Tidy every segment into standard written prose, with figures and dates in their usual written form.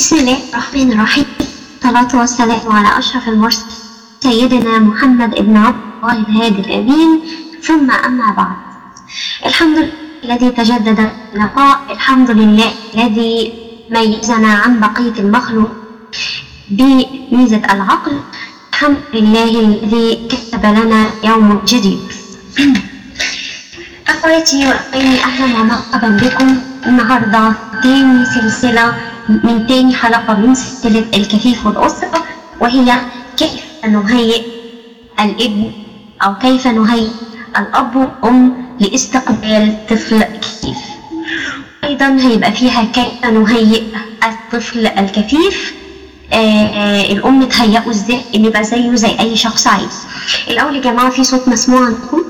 بسم الله الرحمن الرحيم. الصلاة والسلام على أشرف المرسلين سيدنا محمد بن عبد الله الهادي الأمين، ثم أما بعد. الحمد لله الذي تجدد اللقاء، الحمد لله الذي ميزنا عن بقية المخلوق بميزة العقل، الحمد لله الذي كتب لنا يوم جديد. أخواتي وأخواني، أهلا ومرحبا بكم النهاردة تاني سلسلة من تاني حلقة من سلسلة الكفيف والأسرة، وهي كيف نهيئ الابن أو كيف نهيئ الأب والأم لاستقبال طفل كفيف. أيضا هيبقى فيها كيف نهيئ الطفل الكفيف، الأم تهيئه ازاي إن يبقى زيه زي أي شخص عادي. الأول يا جماعة في صوت مسموع عندكم؟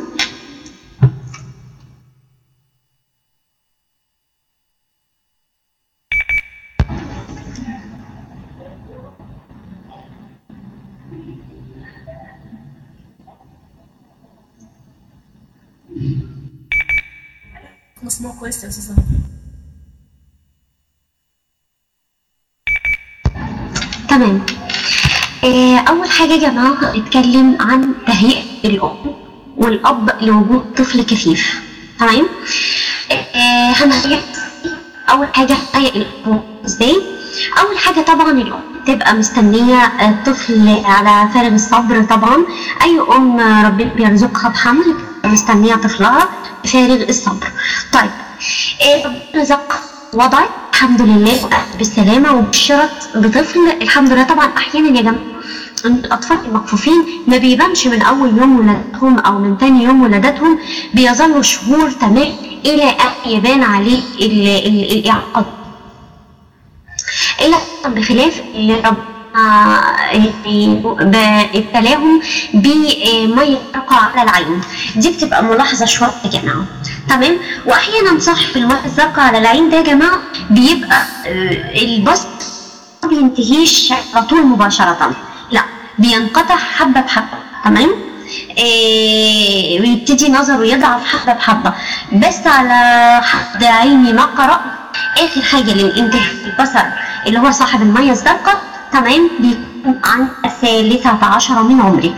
مسموع كويس يا أستاذة؟ تمام. أول حاجة يا جماعة هنتكلم عن تهيئة الأم والأب لوجود طفل كفيف. تمام. هنهيئ أول حاجة هنهيئ الأم ازاي؟ أول حاجة طبعا الأم تبقى مستنية الطفل على فارغ الصبر. طبعا أي أم ربنا بيرزقها بحمل مستنية طفلها بفارغ الصبر. طيب ربنا رزق وضعت الحمد لله بالسلامة وبشرت بطفل الحمد لله. طبعا أحيانا يا جماعة الأطفال المكفوفين ما بيبانش من أول يوم ولادتهم أو من تاني يوم ولادتهم، بيظلوا شهور تمام إلى أن يبان عليه الإعاقة، إلا بخلاف اللي ربنا ابتلاهم بمية تقع على العين. دي بتبقى ملاحظة شوية يا جماعة. تمام. وأحيانا صاحب المية الزرقاء على العين ده يا جماعة بيبقى البسط ما بينتهيش على طول مباشرة، لا بينقطع حبة بحبة. تمام. ويبتدي نظره يضعف حبة بحبة، بس على حد عيني ما قرأ آخر حاجة للانتهاء البصر اللي هو صاحب المية الزرقاء تمام بيكون عن 13 من عمري.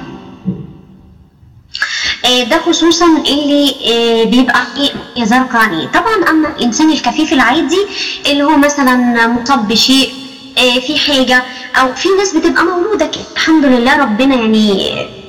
ده خصوصا اللي بيبقى مية زرقاء عينيه. طبعا اما الانسان الكفيف العادي اللي هو مثلا مصاب بشيء في حاجة، او في ناس بتبقى مولودة الحمد لله ربنا يعني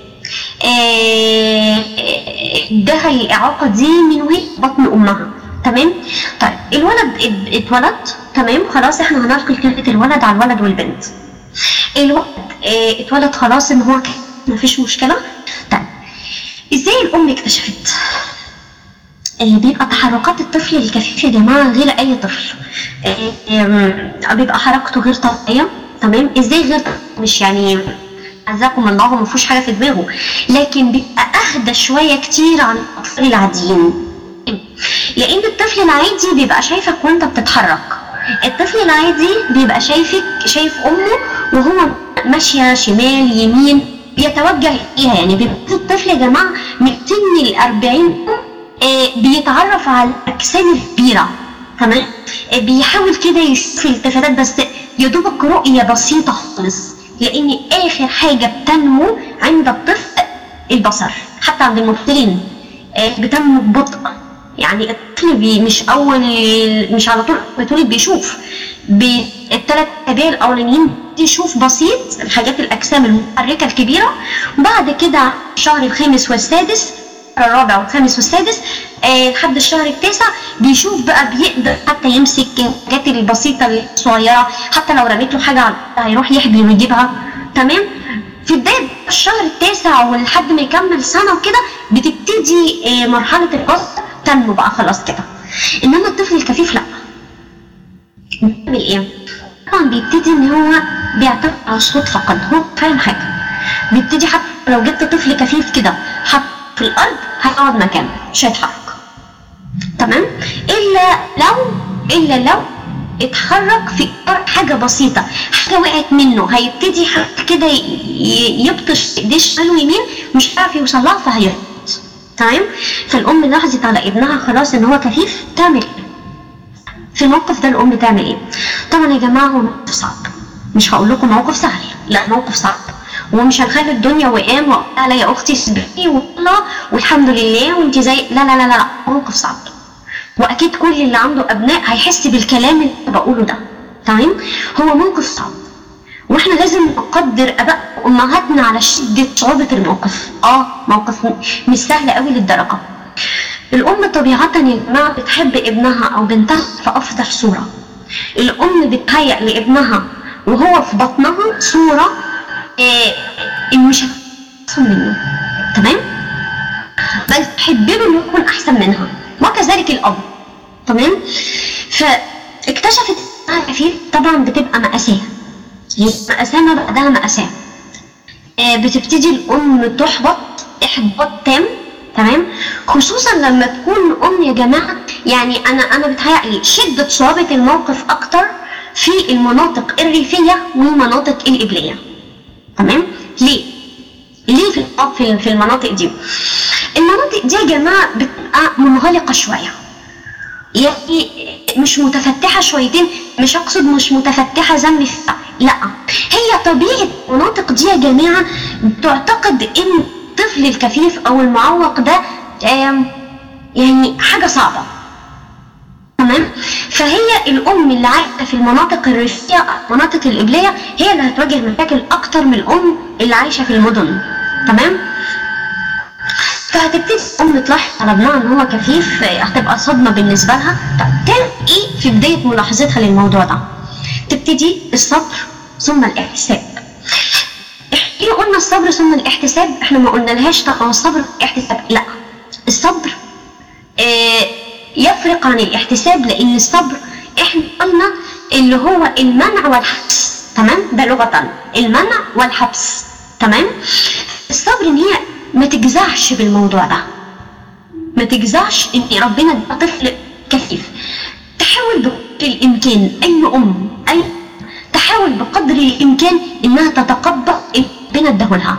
اداها الاعاقة دي من وهي بطن امها. تمام. طيب الولد اتولد تمام خلاص، احنا هنلقي كلمة الولد على الولد والبنت. الولد اتولد خلاص ان هو مفيش مشكلة. طيب ازاي الام اكتشفت؟ بيبقى تحركات الطفل الكفيف يا جماعة غير اي طفل، بيبقى حركته غير طبيعية. تمام. ازاي غير مش يعني عزكم الله ما فيهوش حاجة في دماغه، لكن بيبقى اهدى شوية كتير عن الاطفال العاديين، لان الطفل العادي بيبقى شايفك وانت بتتحرك. الطفل العادي بيبقى شايف امه وهو ماشيه شمال يمين بيتوجه اليها، يعني بيبقى الطفل يا جماعه من سن ال40 بيتعرف على الاجسام الكبيره. تمام. بيحاول كده يشوف التفاتات بس يا دوبك رؤيه بسيطه خالص، لان اخر حاجه بتنمو عند الطفل البصر. حتى عند المبتلين بتنمو ببطء، يعني الطفل مش على طول بتولد بيشوف بالثلاث اسابيع الاولانيين يشوف بسيط الحاجات الاجسام المتحركه الكبيره، وبعد كده الشهر الخامس والسادس الرابع والخامس والسادس لحد الشهر التاسع بيشوف بقى، بيقدر حتى يمسك الحاجات البسيطه الصغيره، حتى لو رميت له حاجه هيروح يحبي ويجيبها. تمام. في بداية الشهر التاسع ولحد ما يكمل سنة وكده بتبتدي مرحلة البصر تنمو بقى خلاص كده. انما الطفل الكفيف لا. بيعمل ايه؟ طبعا بيبتدي ان هو بيعتمد على الصوت فقط، هو فاهم حاجة. بيبتدي حتى لو جبت طفل كفيف كده حط في الارض هيقعد مكانه مش هيتحرك. تمام. الا لو اتحرك في حاجة بسيطة، حاجة وقعت منه هيبتدي كده يبطش ايديه شمال ويمين مش عارف يوصل لها فهيرقص. تمام. فالام لاحظت على ابنها خلاص ان هو كفيف تعمل ايه؟ في الموقف ده الام تعمل ايه؟ طبعا يا جماعه هو موقف صعب، مش هقول لكم موقف سهل، لا موقف صعب، ومش هنخلي الدنيا وقام وقال يا اختي اصبري والله والحمد لله وانت زي لا لا لا لا، موقف صعب. واكيد كل اللي عنده ابناء هيحس بالكلام اللي بقوله ده، تمام؟ هو موقف صعب، واحنا لازم نقدر اباء وامهاتنا على شده صعوبه الموقف. موقف مش سهل قوي للدرجه. الام طبيعه يا جماعه بتحب ابنها او بنتها في افضل صوره. الام بتهيأ لابنها وهو في بطنها صوره مش احسن منه، تمام؟ بل تحب له انه يكون احسن منها، وكذلك الاب، تمام؟ فاكتشفت انها كفيف، طبعا بتبقى مأساة، مأساة ما بعدها مأساة. بتبتدي الام تحبط احباط تام، تمام؟ خصوصا لما تكون الام يا جماعه، يعني انا بتهيألي شده صعوبه الموقف اكتر في المناطق الريفيه والمناطق القبليه، تمام؟ ليه في المناطق دي؟ المناطق دي يا جماعه بتبقى منغلقه شويه، يعني مش متفتحه شويتين، مش اقصد مش متفتحه زي لا، هي طبيعه المناطق دي يا جماعه بتعتقد ان الطفل الكفيف او المعوق ده يعني حاجه صعبه، تمام؟ فهي الام اللي عايشه في المناطق الريفيه او المناطق القبليه هي اللي هتواجه مشاكل اكتر من الام اللي عايشه في المدن، تمام؟ فهتبتدي الام تلاحظ على ابنها ان هو كفيف، هتبقى صدمه بالنسبه لها. طب تعمل ايه في بدايه ملاحظتها للموضوع ده؟ تبتدي الصبر ثم الاحتساب. ليه قلنا الصبر ثم الاحتساب؟ احنا ما قلنا لهاش طب الصبر والاحتساب، لا، الصبر يفرق عن الاحتساب، لان الصبر احنا قلنا اللي هو المنع والحبس، تمام؟ ده لغه المنع والحبس، تمام؟ الصبر ان هي ما تجزعش بالموضوع ده، ما تجزعش ان ربنا ده طفل كفيف، تحاول بقدر الامكان، اي تحاول بقدر الامكان انها تتقبل اللي ربنا اداهولها.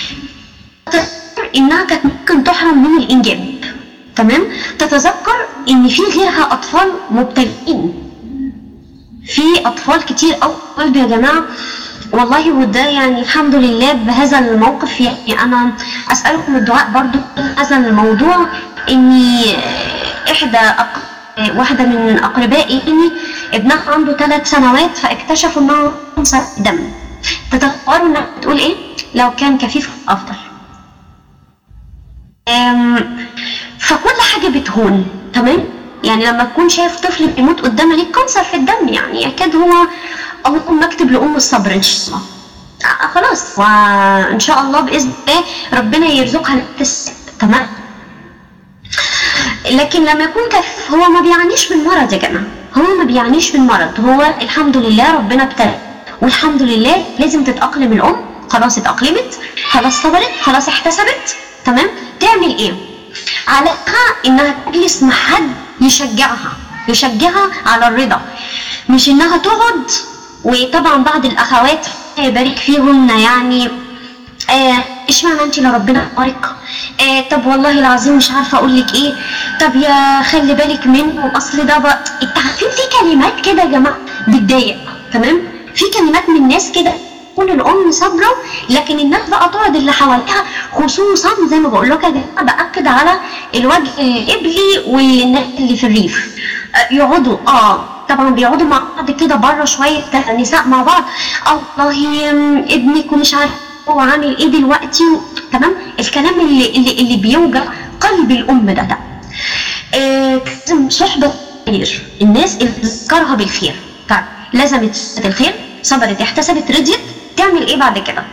انها كانت ممكن تحرم من الانجاب، تمام؟ تتذكر ان في غيرها اطفال مبتلين، في اطفال كتير قوي يا جماعه والله. وده يعني الحمد لله بهذا الموقف، يعني انا اسالكم الدعاء برضو هذا الموضوع. اني واحده من اقربائي اني ابنها عنده 3 سنوات فاكتشفوا انه كانسر دم. تتصوروا انها بتقول ايه؟ لو كان كفيف افضل. فكل حاجه بتهون، تمام؟ يعني لما تكون شايف طفل بيموت قدام عينيك كانسر في الدم، يعني اكيد هو اللهم اكتب لأم الصبر ان شاء الله. خلاص، وان شاء الله باذن الله ربنا يرزقها تمام. لكن لما يكون كفيف هو ما بيعانيش من مرض يا جماعه، هو ما بيعانيش من مرض، هو الحمد لله ربنا ابتلى، والحمد لله لازم تتاقلم الام. خلاص اتاقلمت، خلاص صبرت، خلاص احتسبت، تمام؟ تعمل ايه؟ عليها انها تجلس مع حد يشجعها على الرضا، مش انها تقعد. وطبعا بعض الاخوات يبارك فيهن يعني اشمعنى انت لربنا بارك، طب والله العظيم مش عارفه اقول لك ايه، طب يا خلي بالك منه اصل ده بقى. انت عارفين في كلمات كده يا جماعه بتضايق، تمام؟ في كلمات من الناس كده تكون الام صابره، لكن الناس بقى تقعد اللي حواليها، خصوصا زي ما بقول لكم يا جماعه باكد على الوجه القبلي والناس اللي في الريف، يقعدوا طبعا بيقعدوا مع بعض كده بره شويه نساء مع بعض، الله ابنك ومش عارف هو عامل ايه دلوقتي، تمام؟ الكلام اللي بيوجع قلب الام ده. لازم صحبه خير، الناس اللي تذكرها بالخير. طيب لازم تسد الخير، صبرت احتسبت رضيت، تعمل ايه بعد كده؟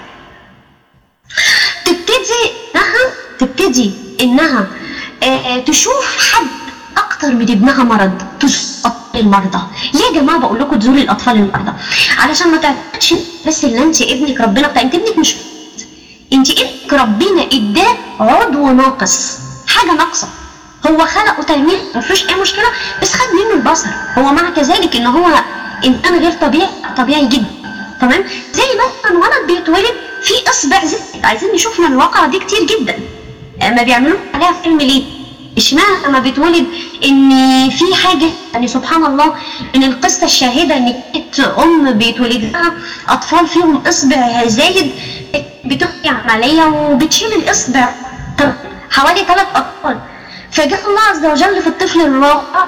تبتدي انها تشوف حد اكتر من ابنها مرض، تزور المرضى. ليه يا جماعه بقول لكم تزوري الاطفال المرضى؟ علشان ما تعتقدش بس ان انت ابنك ربنا انت ابنك مش، انت ابنك ربنا اداه عضو ناقص، حاجه ناقصه، هو خلقه تلميذ مفيش اي مشكله، بس خد منه البصر، هو مع كذلك ان هو انسان غير طبيعي جدا، تمام؟ زي مثلا ولد بيتولد في اصبع زفت، عايزين نشوف من الواقع دي كتير جدا، ما بيعملوا عليها فيلم ليه؟ اشمعنى لما بيتولد ان في حاجه يعني سبحان الله من القصه الشاهده ان كانت ام بيتولد لها اطفال فيهم اصبع زايد بتحكي عمليه وبتشيل الاصبع حوالي 3 اطفال، فجاء الله عز وجل في الطفل الرابع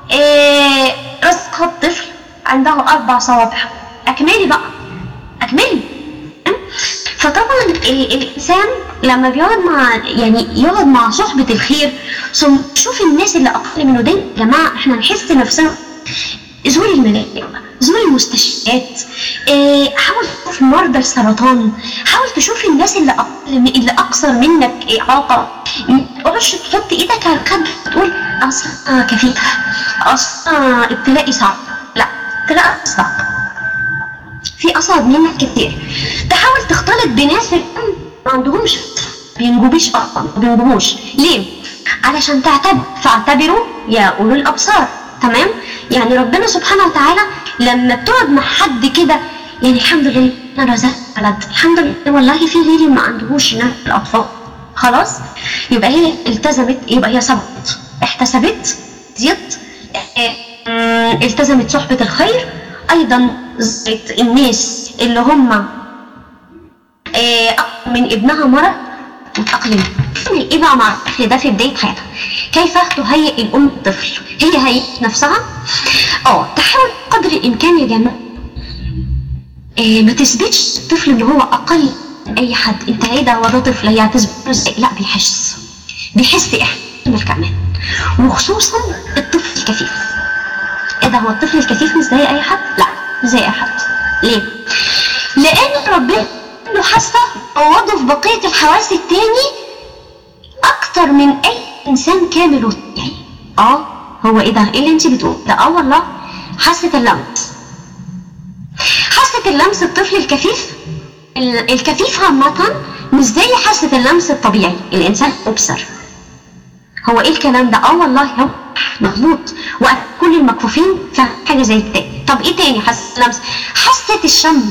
رزق الطفل عنده 4 صوابع. اكملي بقى اكملي. فطبعا الانسان لما بيقعد مع يعني يقعد مع صحبه الخير ثم يشوف الناس اللي اقل منه، ده يا جماعه احنا نحس نفسنا. زوري الملاجئ، زوري المستشفيات، حاول تشوف مرضى السرطان، حاول تشوف الناس اللي اقصر منك اعاقه. ما تقعدش تحط ايدك على الخد تقول اصلا كفيف، اصلا ابتلائي صعب. لا، ابتلاء صعب، في اصعب منك كتير. تحاول تختلط بناس ما عندهمش بينجبوش. ليه؟ علشان فاعتبروا يا اولو الابصار. تمام؟ يعني ربنا سبحانه وتعالى لما بتقعد مع حد كده يعني الحمد لله انا رزقت ولد، الحمد لله والله في غيري ما عندهوش نفس الاطفال، خلاص يبقى هي التزمت، يبقى هي صبرت، احتسبت، زيت، التزمت صحبة الخير. ايضا زيت الناس اللي هم من ابنها مرض وتأقلم. ايه بقى مع الطفل ده في بداية حياتها؟ كيف تهيئ الام الطفل؟ هي هيئت نفسها. تحاول قدر الامكان يا جماعه ما تثبتش الطفل ان هو اقل من اي حد. انت ايه ده، هو ده طفل، هي هتثبت ازاي؟ لا، بيحس احتمال كمان، وخصوصا الطفل الكفيف. ايه ده، هو الطفل الكفيف مش زي اي حد؟ لا، مش زي اي حد. ليه؟ لان ربنا له حاسه عوضه في بقيه الحواس التاني اكتر من اي انسان كامل وطبيعي. هو ايه ده، ايه اللي انت بتقول ده؟ والله حاسه اللمس الطفل الكفيف عامه مش زي حاسه اللمس الطبيعي الانسان مبصر. هو ايه الكلام ده؟ والله هو مظبوط، وكل المكفوفين فاهم حاجه زي كده. طب ايه تاني؟ حاسه اللمس، حاسه الشم.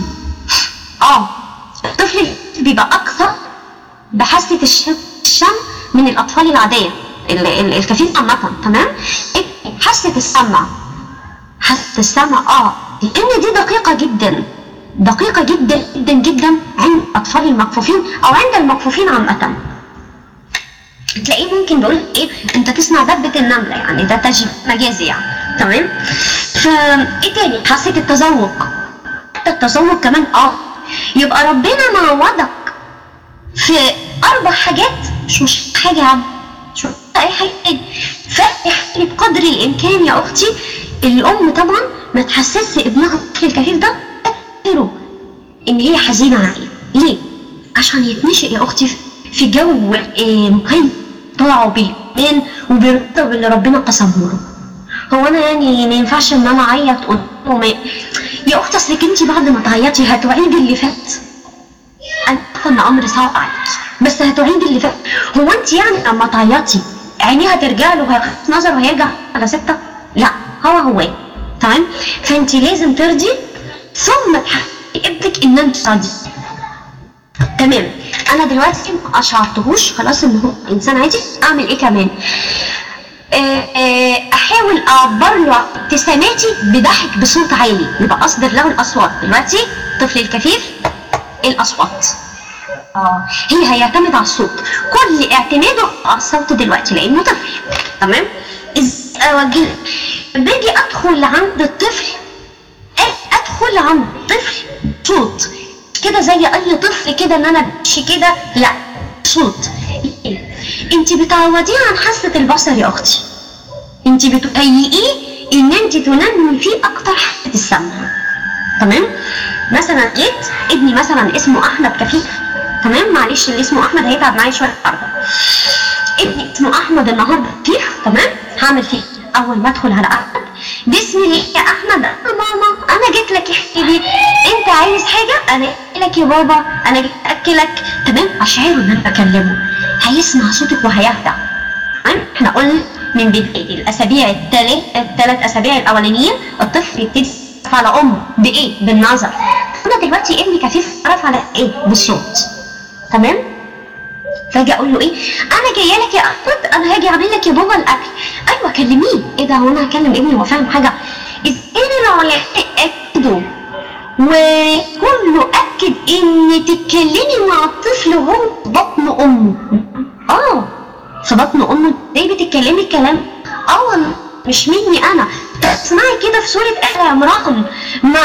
الطفل بيبقى اكثر بحاسه الشم من الاطفال العاديه الكفيف عامه. تمام؟ حاسه السمع، لان دي دقيقه جدا جدا جدا جدا عند الاطفال المكفوفين او عند المكفوفين عامه. تلاقيه ممكن بيقول ايه، انت تسمع دبه النمله، يعني ده تشبيه مجازي يعني. تمام؟ ايه تاني؟ حاسه التذوق كمان. يبقى ربنا معوضك في 4 حاجات، مش حاجه يا عم، مش اي حاجه تاني. فاحاولي بقدر الامكان يا اختي الام طبعا ما تحسسش ابنها الطفل الكفيف ده ان هي حزينه عليه. ليه؟ عشان يتنشئ يا اختي في جو مقيم طلعوا بالايمان وبالرضا اللي ربنا قسمه له. هو انا يعني ما ينفعش ان انا اعيط يا اختي؟ اصلك انت بعد ما تعيطي هتعيدي اللي فات. انا عارفه ان امر صعب عليكي بس هتعيدي اللي فات. هو انت يعني لما تعيطي عينيها ترجع له وهيخف نظر وهيرجع على 6؟ لا، هو تمام؟ فانت لازم ترضي ثم تحققي ابنك ان انت راضي. تمام؟ انا دلوقتي ما اشعرتهوش خلاص ان هو انسان عادي. اعمل ايه كمان؟ احاول اعبر له ابتساماتي بضحك بصوت عالي، يبقى اصدر له الاصوات. دلوقتي الطفل الكفيف الاصوات هيعتمد على الصوت، كل اعتماده على الصوت دلوقتي لانه طفل. تمام؟ اوجه باجي ادخل عند الطفل صوت كده زي اي طفل كده ان انا بمشي كده، لا، صوت. انت بتعوديه عن حاسه البصر يا اختي، انت بتهيئيه ان انت تنمي فيه اكتر حاسه السمع. تمام؟ مثلا جيت ابني مثلا اسمه احمد كفيف. تمام؟ معلش اللي اسمه احمد هيتعب معايا شويه النهارده. ابني اسمه احمد النهارده كفيف. تمام؟ هعمل فيه اول ما ادخل على احمد بسم الله يا احمد، ماما انا جيت لك يا حبيبي، انت عايز حاجه؟ انا جيت لك يا بابا، انا جيت اكلك. تمام؟ اشعره ان انا بكلمه، هيسمع صوتك وهيهدى. تمام؟ احنا قلنا من بدايه الاسابيع الثلاث اسابيع الاولانيين الطفل يبتدي على امه بايه؟ بالنظر. انا دلوقتي ابني كفيف عرف على ايه؟ بالصوت. تمام؟ فاجي اقول له ايه، انا جايه لك يا احمد، انا هاجي اعمل لك يا بابا الاكل. ايوه كلميه. ايه ده، هو انا هكلم ابني هو فاهم حاجه؟ ازاي العلماء اكدوا وكله اكد ان تتكلمي مع الطفل وهو في بطن امه. في بطن امه ازاي بتتكلمي الكلام؟ مش مني انا. تسمعي كده في سوره ال عمران مع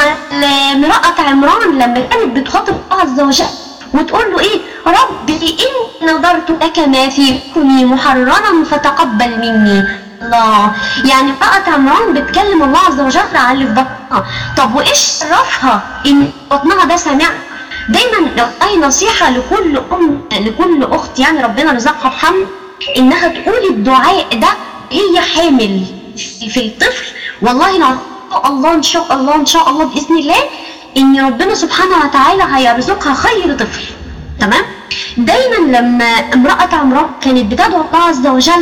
امراه عمران لما كانت بتخاطب الله عز وجل وتقول له ايه، ربي إن نظرت لك ما في بطني محررا فتقبل مني. الله، يعني امرأة عمران بتكلم الله عز وجل على اللي في بطنها. طب وايش عرفها ان بطنها ده سامع؟ دايما اي نصيحة لكل لكل اخت يعني ربنا رزقها بحمل، انها تقول الدعاء ده هي حامل في الطفل. والله الله ان شاء الله ان شاء الله باذن الله ان ربنا سبحانه وتعالى هيرزقها خير طفل. تمام؟ دايما لما امرأة عمران كانت بتدعو الله عز وجل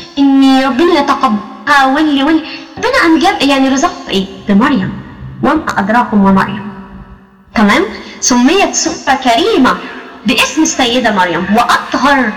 ان ربنا يتقبلها واللي ربنا قام جاب يعني رزقها ايه؟ بمريم، وما ادراكم ومريم. تمام؟ سميت سورة كريمة باسم السيدة مريم، واطهر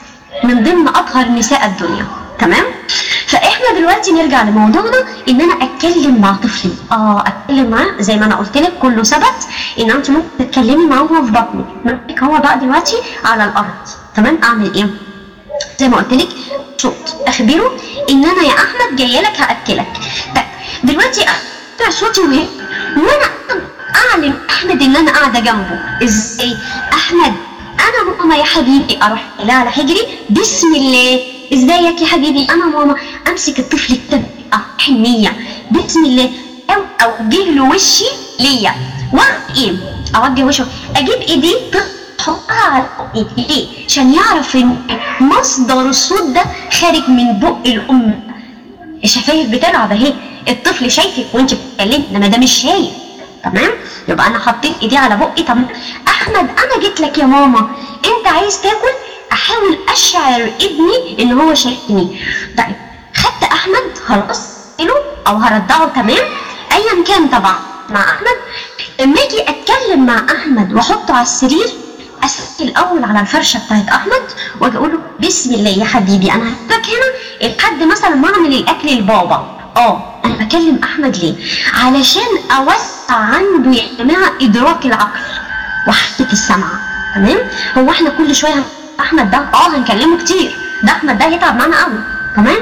من ضمن اطهر نساء الدنيا. تمام؟ فاحنا دلوقتي نرجع لموضوعنا، ان انا اتكلم مع طفلي. اتكلم معاه زي ما انا قلت لك، كله ثبت ان انت ممكن تتكلمي معاه وهو في بطنك. هو بقى دلوقتي على الارض. تمام؟ اعمل ايه؟ زي ما قلت لك، صوت اخبره ان انا يا احمد جايه لك هاكلك. طيب دلوقتي اقطع صوتي وانا اعلم احمد ان انا قاعده جنبه. ازاي؟ احمد انا ماما يا حبيبي، اروح لها على حجري بسم الله، ازيك يا حبيبي انا ماما، امسك الطفل كده حنيه بسم الله، او اوجه له وشي ليا وايه، اوجه وشه، اجيب ايدي احطها على ايدي. ليه؟ عشان يعرف ان مصدر الصوت ده خارج من بق الام. الشفايف بتلعب اهي، الطفل شايفك وانت بتتكلمي، انما ده مش شايف. تمام؟ يبقى انا حطيت ايدي على بقي. طب احمد انا جيت لك يا ماما، انت عايز تاكل؟ احاول اشعر ابني ان هو شايفني. طيب خدت احمد خلاص له او هرضعه، تمام؟ ايا كان طبعا مع احمد. لما اجي اتكلم مع احمد واحطه على السرير، اسال الاول على الفرشه بتاعت احمد واجي اقول له بسم الله يا حبيبي، انا هحطك هنا لحد مثلا ما اعمل الاكل لبابا. انا بكلم احمد ليه؟ علشان اوسع عنده يا جماعه ادراك العقل وحده السمع. تمام؟ هو احنا كل شويه احمد ده هنكلمه كتير، ده احمد ده هيتعب معانا قوي. تمام؟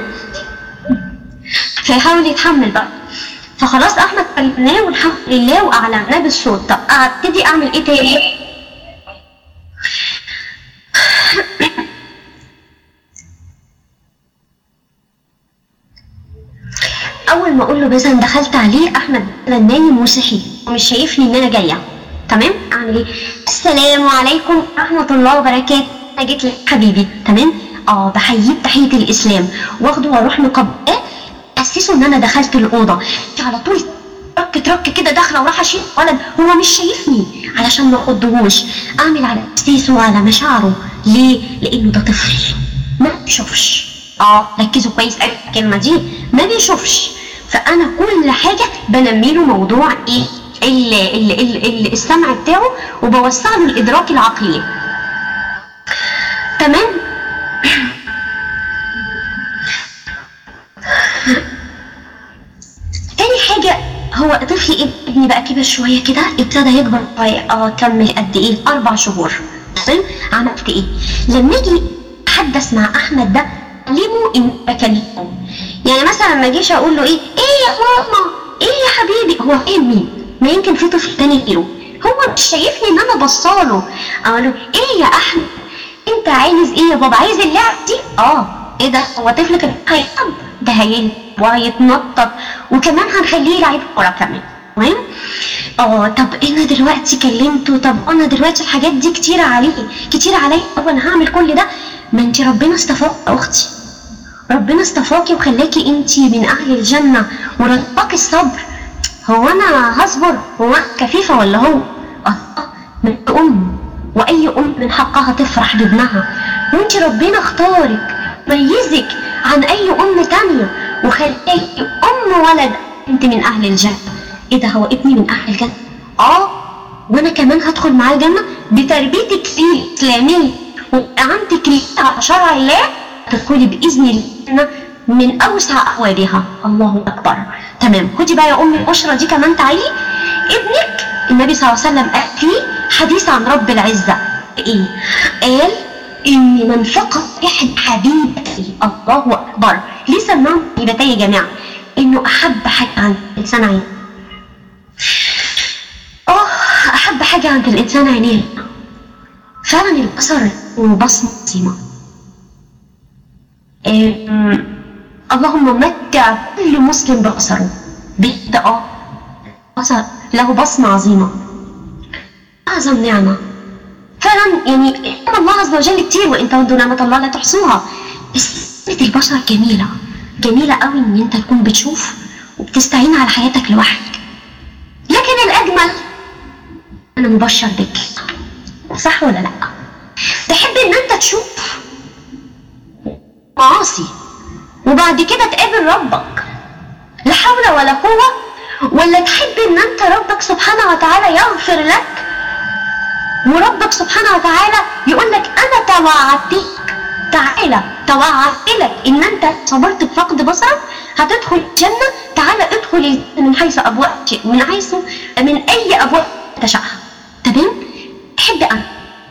فيحاول يتحمل بقى. فخلاص احمد كلمناه والحمد لله واعلناه بالصوت. طب ابتدي اعمل ايه تاني؟ اول ما اقول له مثلا دخلت عليه احمد نايم وصحي ومش شايفني ان انا جايه، تمام؟ اعمل ايه؟ السلام عليكم ورحمه الله وبركاته، انا جيت لك حبيبي. تمام؟ بحييه تحيه الاسلام، واخده واروح مقبلاه، اسسه ان انا دخلت الاوضه. على طول ترك كده داخله وراح اشيل ولد هو مش شايفني علشان ما اخضهوش. اعمل على احساسه وعلى مشاعره. ليه؟ لانه ده طفل ما بيشوفش. ركزوا كويس قوي الكلمه دي، ما بيشوفش. فانا كل حاجه بنمي له موضوع ايه؟ السمع بتاعه، وبوسع له الادراك العقلي. تمام؟ تاني حاجه، هو طفلي ابني بقى كبر شويه كده، ابتدى يكبر شويه. كمل قد ايه؟ 4 شهور. تمام؟ عملت ايه؟ لما اجي احدث مع احمد ده علمه ان بكلمه. يعني مثلا ما اجيش اقول له ايه يا ماما، ايه يا حبيبي، هو فاهم مين؟ ما يمكن في طفل تاني غيره هو مش شايفني ان انا بصاله. اقول له ايه يا احمد انت عايز ايه يا بابا؟ عايز اللعب دي؟ ايه ده؟ هو طفل كده هيلعب؟ ده هيلعب وهيتنطط، وكمان هنخليه يلعب كوره كمان. تمام؟ طب انا دلوقتي كلمته، طب انا دلوقتي الحاجات دي كتير عليا. طب انا هعمل كل ده؟ ما انت ربنا اصطفاك يا اختي، ربنا اصطفاكي وخلاكي انت من اهل الجنه ورزقك الصبر. هو انا هصبر؟ هو كفيفه ولا هو؟ من ام، واي ام من حقها تفرح بابنها، وانت ربنا اختارك ميزك عن اي ام تانيه وخلاكي ام ولد انت من اهل الجنه. ايه ده؟ هو ابني من اهل الجنه؟ وانا كمان هدخل معاه الجنه بتربيتك الاسلاميه وأعنتك على شرع الله تدخلي بإذن الله من أوسع أبوابها. الله أكبر. تمام. خدي بقى يا أمي البشرى دي كمان، تعالي. ابنك النبي صلى الله عليه وسلم قال فيه حديث عن رب العزة إيه؟ قال إن من فقد إحدى حبيبتي، الله أكبر، ليه سماهم حبيبتي يا جماعة؟ إنه أحب حاجة عند الإنسان عينيه. أحب حاجة عند الإنسان عينيه. فعلا البصر والبصمة عظيمة. اللهم متع كل مسلم ببصره. بجد بصر له بصمة عظيمة، أعظم نعمة فعلا. يعني نعم الله عز وجل كتير، وإن تعدوا نعمة الله لا تحصوها. بس البشر جميلة، جميلة قوي إن أنت تكون بتشوف وبتستعين على حياتك لوحدك. لكن الأجمل أنا مبشر بك، صح ولا لأ؟ تحب إن أنت تشوف معاصي وبعد كده تقابل ربك لا حول ولا قوة، ولا تحب إن أنت ربك سبحانه وتعالى يغفر لك، وربك سبحانه وتعالى يقول لك أنا توعدتك، تعالى توعدت لك إن أنت صبرت بفقد بصرك هتدخل الجنة، تعالى ادخل من حيث أبواب، من أي أبواب تشاءها. تمام؟ أحب أنا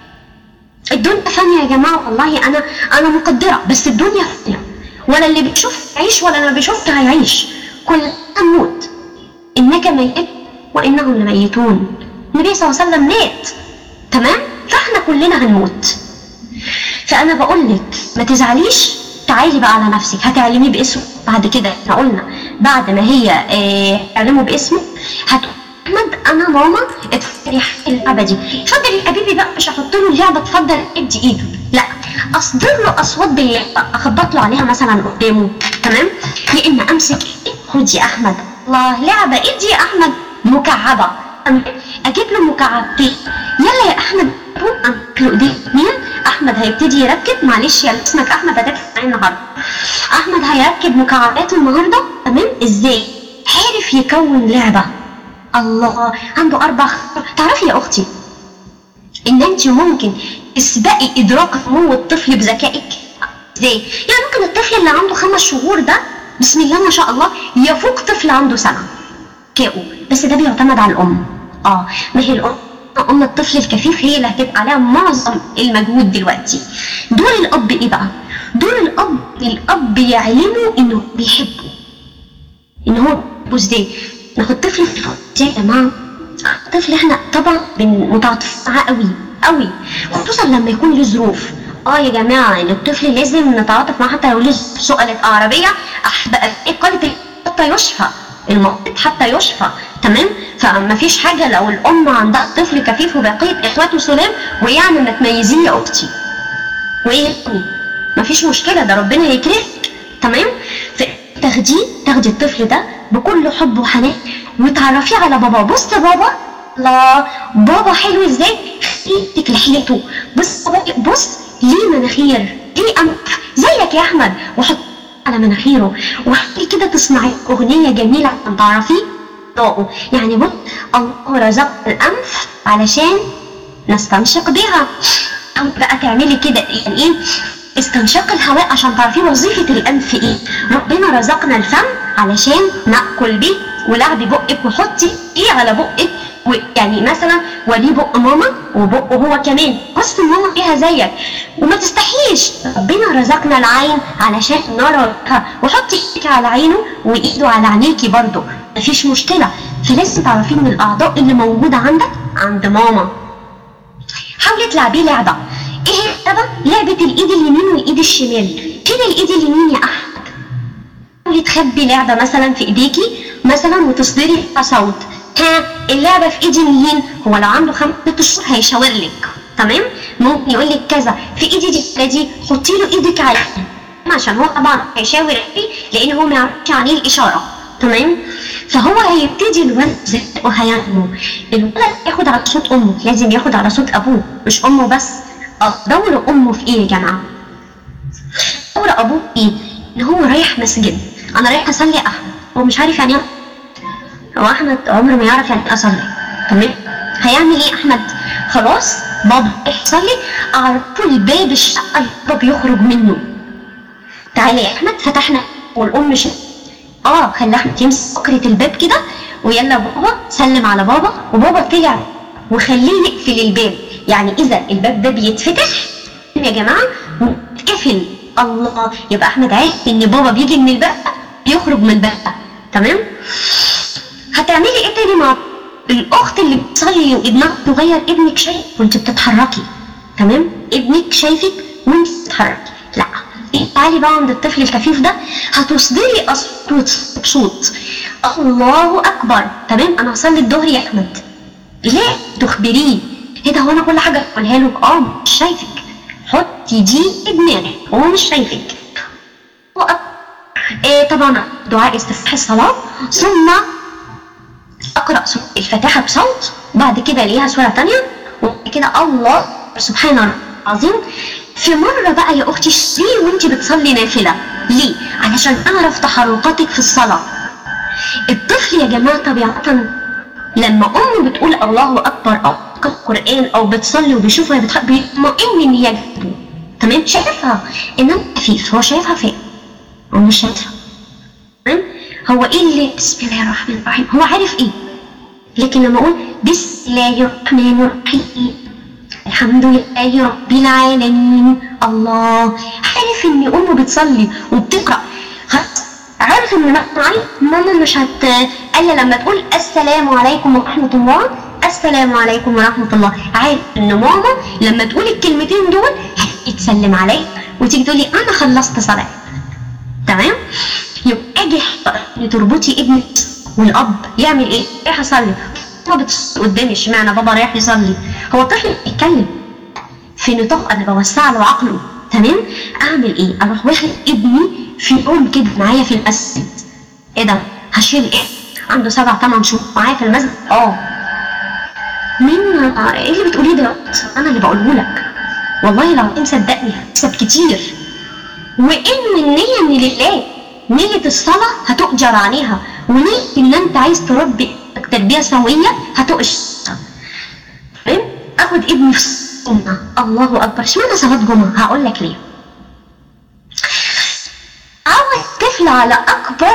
الدنيا فانية يا جماعة، والله أنا مقدرة، بس الدنيا فانية، ولا اللي بيشوف يعيش ولا اللي بيشوف هيعيش، كلنا نموت. إنك ميت وإنهم لميتون. النبي صلى الله عليه وسلم مات، تمام؟ فاحنا كلنا هنموت. فأنا بقولك ما تزعليش، تعالي بقى على نفسك، هتعلمي باسمه بعد كده. احنا قلنا بعد ما هي تعلمه باسمه أحمد أنا ماما اتفضلي اللعبة دي، اتفضلي يا حبيبي بقى، مش هحط له اللعبة اتفضل ادي ايده، لا، أصدر له أصوات باللعبة، أخبط له عليها مثلا قدامه، تمام؟ يا إما أمسك خدي يا أحمد، الله لعبة ادي يا أحمد مكعبة، أجيب له مكعبتين، يلا يا أحمد أمسك له ايديه اتنين، أحمد هيبتدي يركب، معلش يا اسمك أحمد هتركب معايا النهاردة، أحمد هيركب مكعباته النهاردة، تمام؟ إزاي؟ عارف يكون لعبة. الله، عنده 4 خطوات. تعرفي يا أختي إن أنت ممكن تسبقي إدراك نمو الطفل بذكائك؟ إزاي؟ يعني ممكن الطفل اللي عنده 5 شهور ده بسم الله ما شاء الله يفوق طفل عنده سنة كائو، بس ده بيعتمد على الأم. ما هي الأم، أم الطفل الكفيف هي اللي هتبقى عليها معظم المجهود دلوقتي. دور الأب إيه بقى؟ دور الأب يعلمه إنه بيحبه، إن هو إزاي؟ ناخد طفل في يا جماعة، الطفل احنا طبعا متعاطف معاه قوي قوي، خصوصا لما يكون له ظروف. يا جماعة الطفل لازم نتعاطف معاه حتى لو له سؤالة عربية، قالت حتى يشفى المريض حتى يشفى، تمام؟ فما فيش حاجة لو الأم عندها طفل كفيف وبقية إخواته سلام ويعني ما تميزين يا أختي، وإيه ما فيش مشكلة، ده ربنا يكرمك، تمام؟ تاخدي الطفل ده بكل حب وحنان وتعرفيه على بابا. بص بابا، لا بابا حلو ازاي، خليتك لحيته، بص بابا، بص ليه مناخير، ليه انف زيك يا احمد، وحط على مناخيره، وحطي كده تصنعي اغنيه جميله عشان تعرفيه ضوءه. يعني بص، الله رزق الانف علشان نستنشق بيها، او بقى تعملي كده يعني ايه، استنشاق الهواء عشان تعرفي وظيفة الأنف إيه. ربنا رزقنا الفم علشان نأكل بيه، ولعبي بقك وحطي إيه على بقك، يعني مثلا وليه بق ماما وبقه هو كمان، بص ماما فيها زيك، وما تستحيش. ربنا رزقنا العين علشان نراها، وحطي إيدك على عينه وإيده على عينيكي برضو، مفيش مشكلة. فلازم تعرفين من الأعضاء اللي موجودة عندك عند ماما. حاولي تلعبيه لعبة. ايه اللعبة؟ لعبة الايد اليمين والايد الشمال. فين الايد اليمين يا احمد؟ حاولي تخبي لعبة مثلا في ايديكي مثلا وتصدري صوت، اللعبة في ايدي اليمين، هو لو عنده 5 6 شهور هيشاور لك، تمام؟ ممكن يقول لك كذا في ايدي دي حطي له ايدك على عشان هو طبعا هيشاور فيه لان هو ما يعرفش عن ايه الاشارة، تمام؟ فهو هيبتدي الولد وهينمو. الولد ياخد على صوت امه، لازم ياخد على صوت ابوه مش امه بس. دور امه في ايه يا جماعه؟ دور ابوه ايه؟ ان هو رايح مسجد، انا رايح اصلي يا احمد، هو مش عارف يعني هو احمد عمره ما يعرف يعني اصلي، تمام؟ هيعمل ايه احمد؟ خلاص بابا يصلي، على طول الباب الشقه بابا يخرج منه. تعالى يا احمد، فتحنا والام خلى احمد يمسك فقره الباب كده، ويلا بابا سلم على بابا، وبابا طلع وخليه يقفل الباب. يعني اذا الباب ده بيتفتح يا جماعه ويتقفل، الله، يبقى احمد عارف ان بابا بيجي من الباب يخرج من الباب. تمام. هتعملي ايه تاني مع الاخت اللي بتصلي وابنها صغير؟ ابنك شايف وانت بتتحركي، تمام، ابنك شايفك وانت بتتحركي. لا، تعالي بقى عند الطفل الخفيف ده، هتصدري صوت الله اكبر. تمام، انا هصلي الظهر يا احمد. ليه تخبريه؟ ايه ده، هو انا كل حاجه اقولها له مش شايفك، حطي دي دماغك، هو مش شايفك. طبعا دعاء استفتاح الصلاه، ثم اقرا سوره الفاتحه بصوت، وبعد كده ليها سوره تانية، وبعد كده الله سبحان الله العظيم. في مره بقى يا اختي ليه وانت بتصلي نافله؟ ليه؟ علشان اعرف تحركاتك في الصلاه. الطفل يا جماعه طبيعه لما امه بتقول الله اكبر او القران او بتصلي وبيشوفها بيطمئن ان هي جنبه، تمام، شايفها انما خفيف، هو شايفها فين؟ هو مش شايفها. تمام، هو ايه اللي بسم الله الرحمن الرحيم، هو عارف ايه، لكن لما اقول بسم الله الرحمن الرحيم الحمد لله رب العالمين الله، عارف ان امه بتصلي وبتقرا، عارف ان ماما مش الا لما تقول السلام عليكم ورحمه الله، السلام عليكم ورحمه الله، عارف ان ماما لما تقول الكلمتين دول هتسلم عليك وتيجي تقولي انا خلصت صلاه. تمام، يبقى اجي تربطي ابنك والاب يعمل ايه؟ رايح اصلي، بابا بتصلي قدامي، اشمعنى بابا رايح يصلي؟ هو الطفل بيتكلم في نطاق انا بوسع له عقله. تمام، اعمل ايه؟ اروح واخد ابني في يوم كده معايا في المسجد. ايه ده؟ هشيل ايه؟ عنده 7-8 شهور معايا في المسجد. مين؟ ايه اللي بتقوليه ده؟ انا اللي بقوله لك، والله لو انت صدقني هتكسب كتير، وان النيه ان لله، نيه الصلاه هتؤجر عليها، ونيه ان انت عايز تربي تربيه سويه هتؤجر. تمام، اخد ابني في السنه، الله اكبر. اشمعنى صلاه جمعه؟ هقول لك ليه. اول طفل على اكبر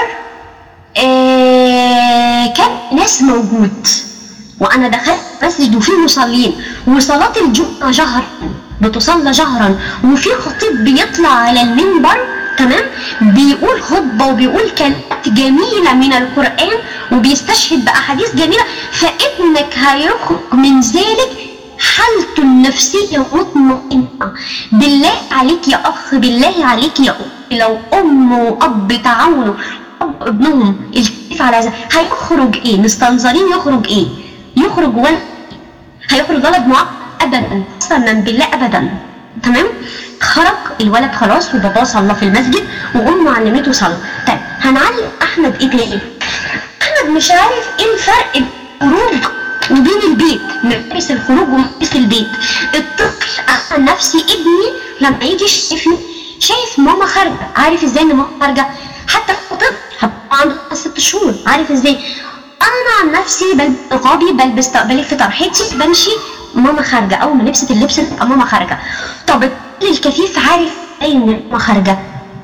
كان ناس موجود، وانا دخلت مسجد وفيه مصلين، وصلاه الجمعه جهرا بتصلى جهرا، وفي خطيب بيطلع على المنبر، تمام، بيقول خطبه وبيقول كلمات جميله من القران وبيستشهد باحاديث جميله، فابنك هيخرج من ذلك حالته النفسيه مطمئنه. بالله عليك يا اخ، بالله عليك يا اخ، لو ام واب تعاونوا ابنهم الكيف على ذلك هيخرج ايه؟ مستنظرين يخرج ايه؟ يخرج ولد، هيخرج ولد معقد ابدا، قسما بالله ابدا. تمام، خرج الولد خلاص، وباباه صلى في المسجد وامه علمته صلاه. طيب هنعلم احمد ايه تاني؟ احمد مش عارف ايه الفرق بين الخروج وبين البيت، مدرس الخروج ومدرس البيت. الطفل انا نفسي ابني لما يجي يشوفني شايف ماما خارجه، عارف ازاي ان ماما خارجه؟ حتى طفل عنده 6 شهور عارف ازاي. انا عن نفسي بلبس نقابي، بلف في طرحتي، بمشي ماما خارجه، اول ما لبست اللبس تبقى ماما خارجه. طب الطفل الكفيف عارف ازاي ان ماما خارجه؟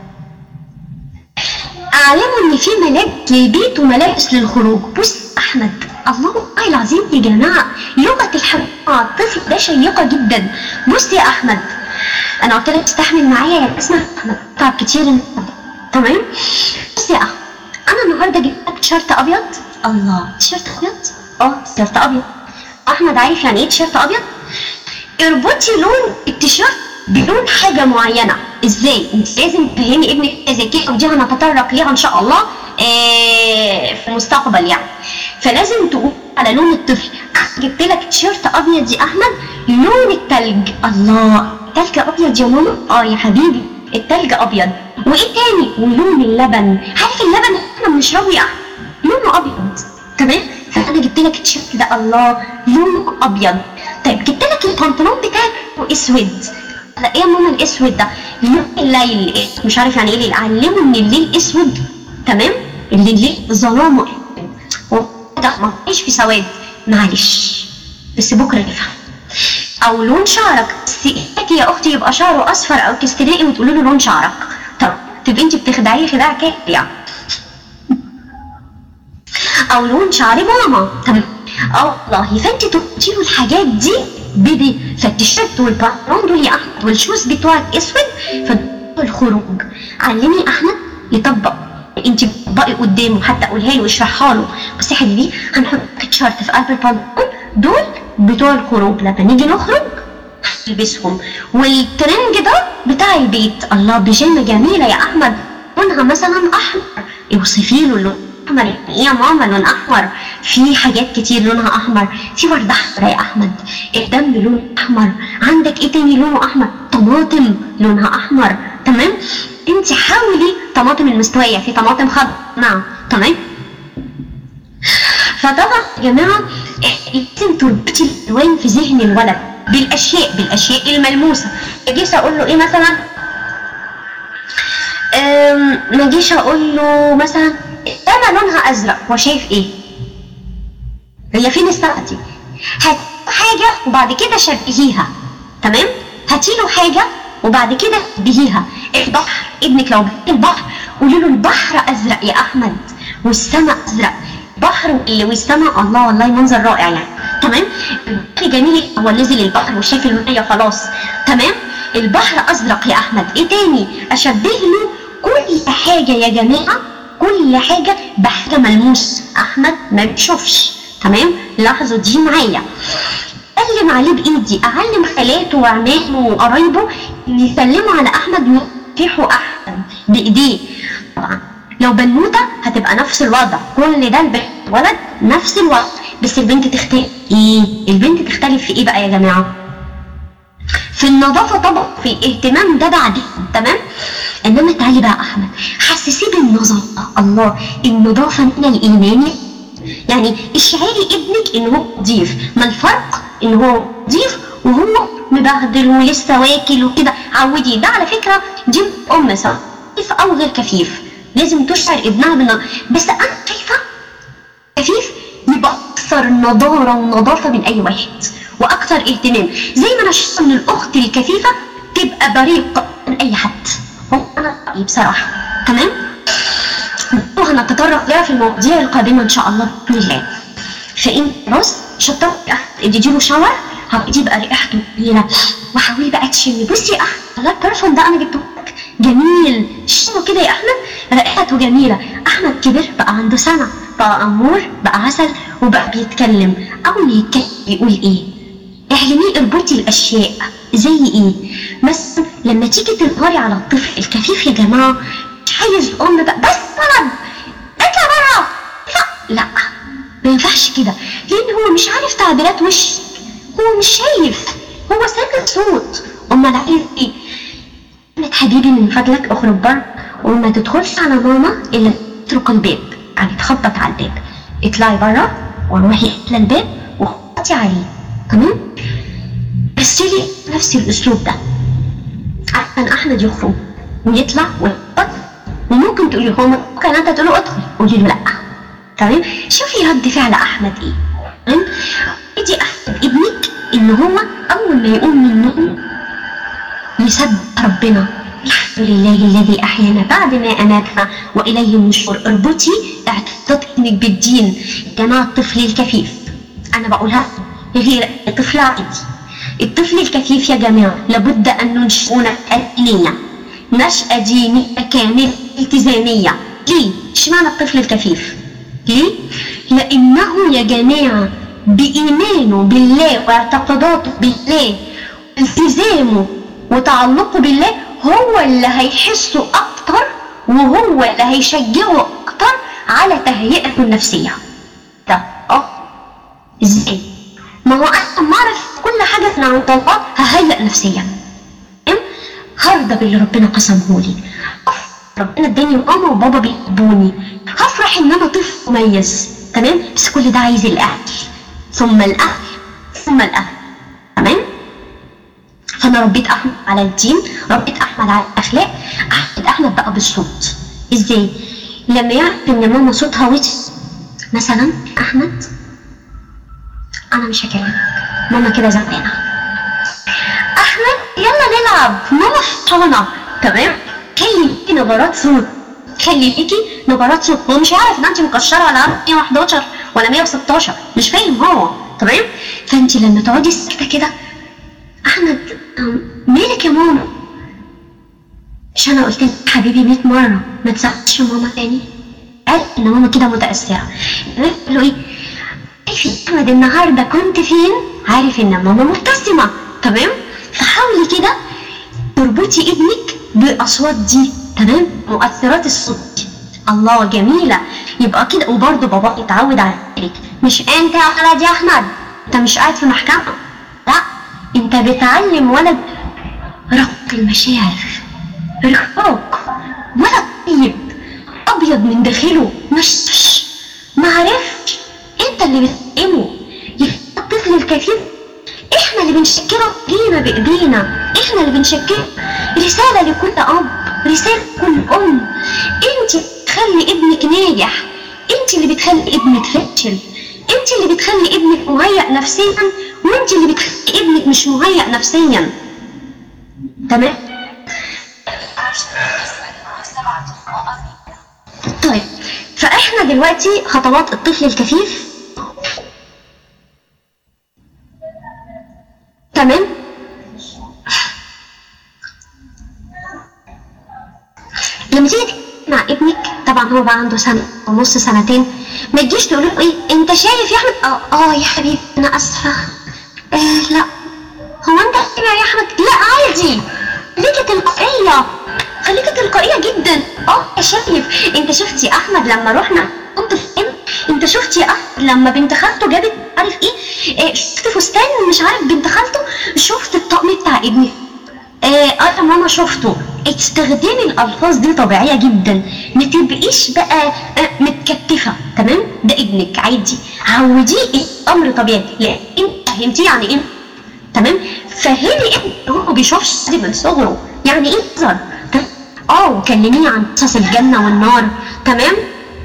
اعلمه ان في ملابس للبيت وملابس للخروج. بص احمد، الله العظيم يا جماعه، لغه الحوار مع الطفل ده شيقه جدا. بص يا احمد، انا قلت لك استحمل معايا يا اسمع احمد، تعب كتير. تمام، بص يا احمد، انا النهارده جبت لك تيشيرت ابيض. الله، تيشيرت ابيض؟ تيشيرت ابيض. احمد عارف يعني ايه تيشيرت ابيض؟ اربطي لون التيشيرت بلون حاجه معينه. ازاي؟ انت لازم تفهمي ابنك زي كده، ودي هنتطرق ليها ان شاء الله في المستقبل يعني. فلازم تقول على لون الطفل. جبت لك تيشيرت ابيض يا احمد، لون التلج. الله، التلج ابيض يا ماما؟ يا حبيبي التلج ابيض. وايه تاني؟ ولون اللبن. عارف اللبن اللي احنا بنشربه يا احمد لونه ابيض. تمام، فانا جبت لك التيشيرت ده الله لونه ابيض. طيب جبت لك البنطلون بتاعك اسود. لا ايه يا ماما الاسود ده؟ لون الليل. إيه؟ مش عارف يعني ايه الليل. علمه ان الليل اسود. تمام، الليل ظلامه ده ما فيش في سواد. معلش بس بكره نفهم. او لون شعرك، بس اياكي يا اختي يبقى شعره اصفر او كسترائي وتقولي له لون شعرك، طب تبقي انت بتخدعيه خداع كامل يعني. او لون شعر ماما، تمام، والله فانت تحطي له الحاجات دي بدي، فالتيشيرت والبنطلون دول يا احمد والشوز بتوعك اسود، فالخروج علمي احمد يطبق، انت بقي قدامه حتى قولها له اشرحها له، بس يا حبيبي هنحط تيشيرت في قلب البنطلون دول بتوع الخروج، لما نيجي نخرج نلبسهم، والترنج ده بتاع البيت. الله بيجامه جميله يا احمد لونها مثلا احمر، اوصفي له اللون احمر. ايه يا ماما لون احمر؟ في حاجات كتير لونها احمر، في ورده احمر يا احمد، الدم لونه احمر، عندك ايه تاني لونه احمر؟ طماطم لونها احمر، تمام. انت حاولي طماطم المستويه، في طماطم خضراء، تمام. فطبعا يا جماعه لازم تربطي الالوان في ذهن الولد بالاشياء الملموسه. ما اجيش اقول له ايه مثلا، ما اجيش اقول له مثلا انا لونها ازرق، هو شايف ايه؟ هي فين استعتي؟ هات حاجه وبعد كده شبهيها، تمام. هاتيله حاجه وبعد كده شبهيها. البحر، ابنك لو جبت البحر قولي له البحر ازرق يا احمد والسماء ازرق، بحر والسماء الله والله منظر رائع يعني، تمام. البحر جميل، هو نزل البحر وشاف الميه خلاص، تمام. البحر ازرق يا احمد، ايه تاني؟ اشبه له كل حاجه يا جماعه، كل حاجه بحاجه ملموس، احمد ما بيشوفش، تمام. لاحظوا دي معايا، أعلم عليه بإيدي، أعلم خالاته وعمامه وقرايبه إن يسلموا على أحمد ويفتحوا أحمد بإيديه. طبعا لو بنوتة هتبقى نفس الوضع، كل ده البنت ولد نفس الوضع، بس البنت تختلف. إيه؟ البنت تختلف في إيه بقى يا جماعة؟ في النظافة طبعا، في الاهتمام ده بعدين، تمام. إنما تعالي بقى أحمد حسسيه بالنظافة، الله النظافة من الإيمان، يعني اشعري ابنك ان هو نظيف، ما الفرق ان هو نظيف وهو مبهدل ولسه واكل وكده، عوديه. ده على فكره دي سواء كفيف او غير كفيف لازم تشعر ابنها بالنظافه، بس انا شايفه كفيف يبقى اكثر نضاره ونظافه من اي واحد واكثر اهتمام، زي ما انا شايفه ان الاخت الكفيفه تبقى بريق من اي حد. هو انا رايي بصراحه، تمام. وهنتطرق لها في المواضيع القادمه ان شاء الله باذن الله. فان خلاص شطرت اديله شاور، هبتدي بقى ريحته جميله، وحاولي بقى تشمي. بصي يا احمد البرفان ده انا جبته لك جميل، شمه كده يا احمد ريحته جميله. احمد كبر بقى عنده سنه، بقى امور، بقى عسل، وبقى بيتكلم. اول ما يتكلم يقول ايه؟ اعلميه، اربطي الاشياء زي ايه؟ مثلا لما تيجي تنهاري على الطفل الكفيف يا جماعه، مش عايز الام بقى بس طلب اطلع بره، لا ما ينفعش كده، لان هو مش عارف تعبيرات وشك، هو مش شايف، هو سامع صوت. امال عايز ايه؟ حبيبي من فضلك اخرج بره وما تدخلش على ماما الا تترك الباب، يعني تخبط على الباب، اطلعي بره وروحي قافله الباب وخبطي عليه، تمام. ارسلي نفس الاسلوب ده عشان احمد يخرج ويطلع ويخبط، وممكن تقولي له ممكن انت تقول له ادخل، قولي له لا، تمام. شوفي رد فعل احمد ايه، تمام. ادي احمد ابنك ان هو اول ما يقوم من النوم يسبح ربنا، الحمد لله الذي احيانا بعد ما اماتنا واليه النشور. اربطي اعتقاد ابنك بالدين يا جماعه. الطفل الكفيف انا بقولها غير الطفل عادي، الطفل الكفيف يا جماعه لابد ان ننشئ دينيه، نشأة دينية كاملة التزامية. ليه؟ اشمعنى الطفل الكفيف؟ ليه؟ لأنه يا جماعة بإيمانه بالله واعتقاداته بالله التزامه وتعلقه بالله هو اللي هيحسه أكتر، وهو اللي هيشجعه أكتر على تهيئته النفسية. ده ازاي؟ ما هو أنا لما أعرف كل حاجة من عند الله ههيئ نفسيا، هرضى باللي ربنا قسمهولي، ربنا اداني ماما وبابا بيحبوني، هفرح ان انا طفل مميز، تمام. بس كل ده عايز الاهل ثم الاهل ثم الاهل، تمام. فانا ربيت احمد على الدين، ربيت احمد على الاخلاق. احمد بقى بالصوت ازاي؟ لما يعرف ان ماما صوتها وطي مثلا، احمد انا مش هكلمك، ماما كده زعلانه، احمد يلا نلعب ماما فرحانه. تمام، خلي ليكي نبرات صوت، خلي ليكي نبرات صوت. هو مش عارف ان انت مكشره على 111 ولا 116، مش فاهم هو. تمام، فانت لما تقعدي ساكته كده، احمد مالك يا ماما؟ مش انا قلت لك حبيبي 100 مره ما تزعلش ماما تاني؟ عارف ان ماما كده متاثره، يقول له ايه؟ عارف يا احمد النهارده كنت فين؟ عارف ان ماما مبتسمه. تمام، فحاولي كده تربطي ابنك بالاصوات دي. تمام، مؤثرات الصوت دي. الله جميله. يبقى كده، وبرده بابا يتعود عليك. مش انت يا ولد يا احمد انت مش قاعد في محكمه، لا انت بتعلم ولد رق المشاعر، رقاق، ولد طيب ابيض من داخله، مش معرفش انت اللي بتقيمه. الطفل الكفيف احنا اللي بنشكله بايدينا، احنا اللي بنشكله. رساله لكل اب، رساله لكل ام، انت بتخلي ابنك ناجح، انت اللي بتخلي ابنك فاشل، انت اللي بتخلي ابنك مهيأ نفسيا، وانت اللي بتخلي ابنك مش مهيأ نفسيا. تمام، طيب فاحنا دلوقتي خطوات الطفل الكفيف. تمام، لما تيجي مع ابنك، طبعا هو بقى عنده سنه ونص سنتين، ما تجيش تقول له ايه انت شايف يا احمد؟ يا حبيبي انا اسفه. لا هو انت يا احمد؟ لا عادي، خليكي تلقائيه، خليكي تلقائيه جدا. شايف؟ انت شفتي احمد لما رحنا كنت فين؟ انت شفتي احمد لما بنت خالته جابت عارف ايه؟ شفت فستان مش عارف بنت خالته؟ شفت الطقم بتاع ابني؟ يا ماما شفته. استخدمي الالفاظ دي طبيعيه جدا، ما تبقيش بقى متكتفه. تمام، ده ابنك عادي، عوديه امر طبيعي، لان انت فهمتيه يعني ايه. تمام، فهمي ابنك هو بيشوفش دي من صغره يعني ايه نظر. وكلميه عن قصص الجنه والنار. تمام،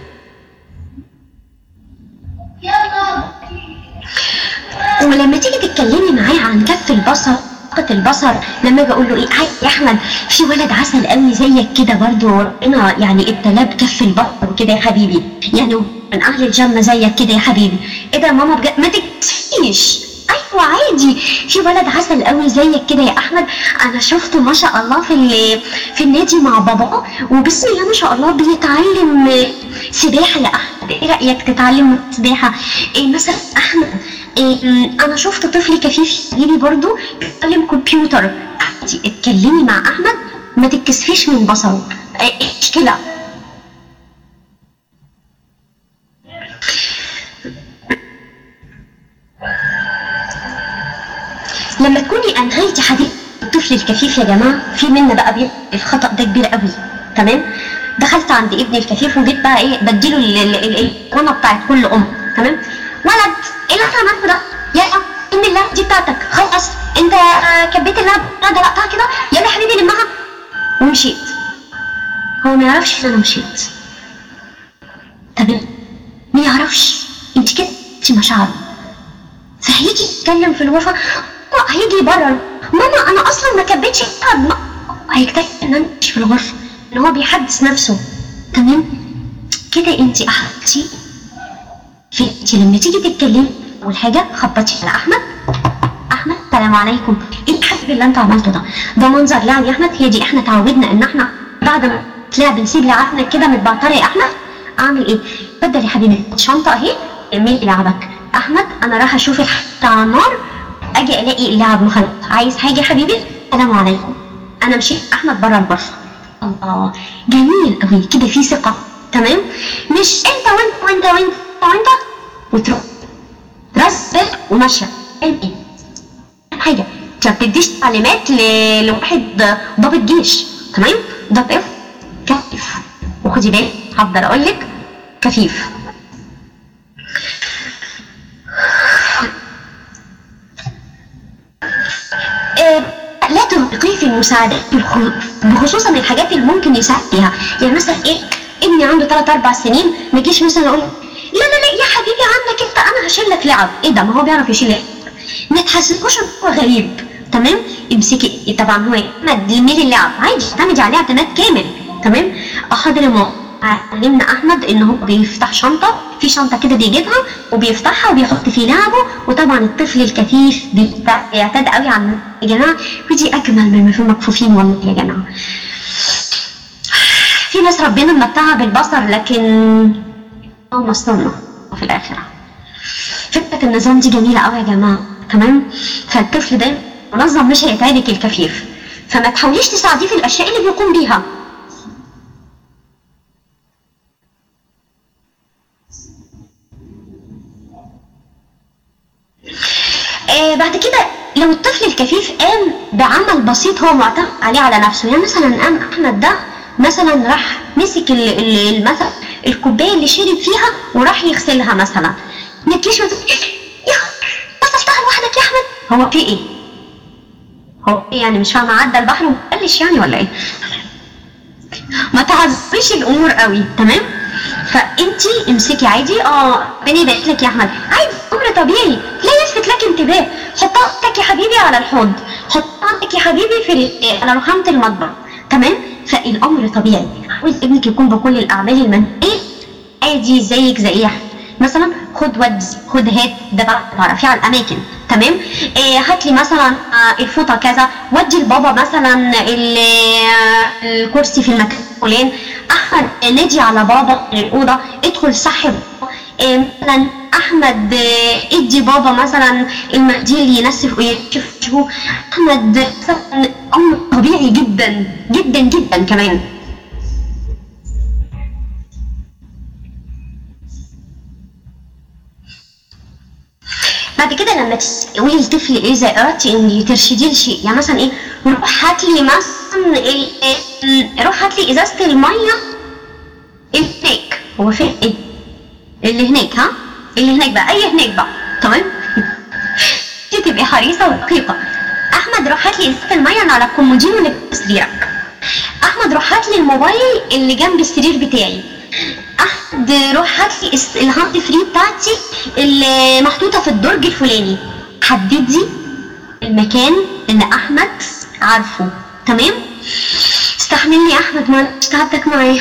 ولما تيجي تتكلمي معاه عن كف البصر، لما اجي اقول له ايه يا احمد في ولد عسل قوي زيك كده برضو ربنا يعني ابتلاه بكف البصر وكده يا حبيبي، يعني من اهل الجنه زيك كده يا حبيبي. ايه ده يا ماما بجد؟ ما تكسفيش. ايوه عادي، في ولد عسل قوي زيك كده يا احمد، انا شفته ما شاء الله في النادي مع بابا، وبسم الله ما شاء الله بيتعلم سباحه يا احمد. ايه رايك تتعلم سباحه؟ مثلا احمد انا شفت طفل كفيف جيبي برضو بيتعلم كمبيوتر. عادي، اتكلمي مع احمد، ما تتكسفيش من بصره. ايه مشكله؟ لما تكوني انهيتي حديث الطفل الكفيف يا جماعه، في منا بقى الخطا ده كبير قوي. تمام، دخلت عند ابني الكفيف وجيت بقى ايه بديله القنه بتاعت كل ام. تمام، ولد ايه اللي انت عملته ده؟ يلا ان اللعبه دي بتاعتك خلاص، انت كبيت اللعبه دلقتها كده، يلا يا حبيبي لمها. ومشيت. هو ما يعرفش ان انا مشيت. تمام، ما يعرفش انت كده انت مشاعر. فهيجي يتكلم في الغرفه، هيجي يبرر ماما انا اصلا ما كبيتش اللعب، هيكتشف ان انا مش في الغرفه، ان هو بيحدث نفسه. تمام، كده انت احرجتي. انت لما تيجي تتكلمي اول حاجه خبطي على احمد. احمد السلام عليكم، ايه الحسب اللي انت عملته ده؟ ده منظر لعب يا احمد؟ هي دي احنا تعودنا ان احنا بعد ما تلعب نسيب لعبنا كده متبعتره يا احمد؟ اعمل ايه؟ اتفضل يا حبيبي الشنطه اهي، ارمي لعبك. احمد انا رايحه اشوف بتاع النار، اجي الاقي اللعب مخلط. عايز حاجه يا حبيبي؟ السلام عليكم. انا مشيت احمد بره الغرفه. الله جميل قوي كده، في ثقه. تمام، مش انت وانت وانت وانت وانت وتروح رسل وماشيه. ايه حاجه انت ما بتديش تعليمات لواحد ضابط جيش. تمام، ضابط كفيف، وخدي بالك هفضل اقول لك كفيف. لا ترهقيه في المساعدات بخصوصا الحاجات اللي ممكن يساعد فيها. يعني مثلا ايه، ابني عنده 3-4 سنين، ما يجيش مثلا اقول لا يا حبيبي عنك انت انا هشيل لك لعب. ايه ده؟ ما هو بيعرف يشيل لعب. ما تحسسوش ان هو غريب. تمام. امسكي طبعا هو احمد لميل اللعب عادي اعتمدي عليه اعتماد كامل. تمام. حاضر يا ماما. علمنا احمد ان هو بيفتح شنطه، في شنطه كده بيجيبها وبيفتحها وبيحط فيه لعبه، وطبعا الطفل الكفيف بيعتاد قوي على يا جماعه، ودي اجمل من في المكفوفين والله يا جماعه. في ناس ربنا ممتعها بالبصر لكن هم مصطنع في الاخره. فكره النظام دي جميله قوي يا جماعه. تمام. فالطفل ده منظم مش هيتعبك الكفيف، فما تحاوليش تساعديه في الاشياء اللي بيقوم بيها. بعد كده لو الطفل الكفيف قام بعمل بسيط هو معتمد عليه على نفسه، يعني مثلا قام احمد ده مثلا راح مسك مثلا الكوبايه اللي شرب فيها وراح يغسلها مثلا، ما تجيش بس غسلتها لوحدك يا احمد، هو في ايه؟ هو إيه يعني مش فاهمه عدى البحر وما قالش يعني ولا ايه؟ ما تعذبيش الامور قوي. تمام. فانتي امسكي عادي ربنا يبارك لك يا احمد، عادي امر طبيعي لا يلفت لك انتباه. حطها عندك يا حبيبي على الحوض، حطها عندك يا حبيبي على رخامه المطبخ. تمام. فالامر طبيعي. عاوز ابنك يكون بكل الاعمال المنزليه عادي زيك زي احمد. مثلا خد ودي خد هات ده تعرفيه على الاماكن. تمام. هات لي مثلا الفوطه كذا، ودي لبابا مثلا الكرسي في المكان فلان. احمد نادي على بابا الاوضه، ادخل صحي مثلا احمد ادي بابا مثلا المنديل ينسف وينشف وجهه. احمد مثلا امر طبيعي جدا جدا جدا كمان. بعد كده لما تقولي للطفل اذا اردتي ان ترشديه لشيء، يعني مثلا ايه، روح هات لي مثلا روح هات لي ازازه الميه هناك. هو فين ايه اللي هناك؟ اللي هناك بقى اي هناك بقى. تمام. دي تبقي حريصه ودقيقه. احمد روح هات لي ازازه الميه اللي على الكومودينو اللي في سريرك. احمد روح هات لي الموبايل اللي جنب السرير بتاعي. احمد روح هات لي الهاند فري بتاعتي اللي محطوطه في الدرج الفلاني. حددي المكان اللي احمد عارفه. تمام. استحملني يا احمد معلش تعبتك معايا.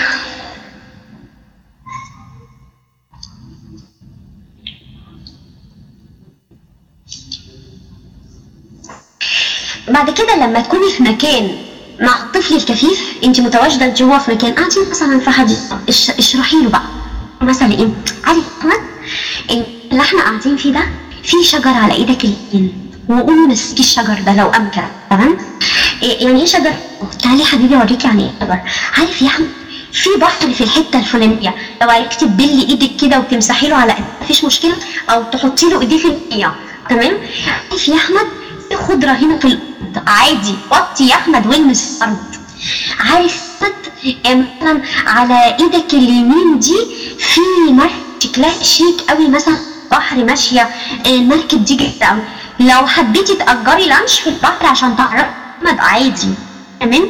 بعد كده لما تكوني في مكان مع الطفل الكفيف، انت متواجده انت هو في مكان قاعدين مثلا في حديقه، اشرحي له بقى مثلا ايه، عارف احمد اللي احنا قاعدين فيه ده في شجر على ايدك اليمين، وقومي مسكي الشجر ده لو امكن. تمام. يعني ايه شجر؟ تعالي يا حبيبي اوريكي يعني ايه شجر. عارف يا احمد في بحر في الحته الفلانيه، لو عرفتي تبلي ايدك كده وتمسحي له على ايدك مفيش مشكله، او تحطي له ايديه في الميه. تمام. عارف يا احمد في خضره هنا في الارض، عادي وطي يا احمد والمس الارض. عارف مثلا على ايدك اليمين دي في مركب شكلها شيك قوي، مثلا بحر ماشيه المركب دي جدا قوي، لو حبيتي تأجري لانش في البحر عشان تعرفي احمد عادي. تمام.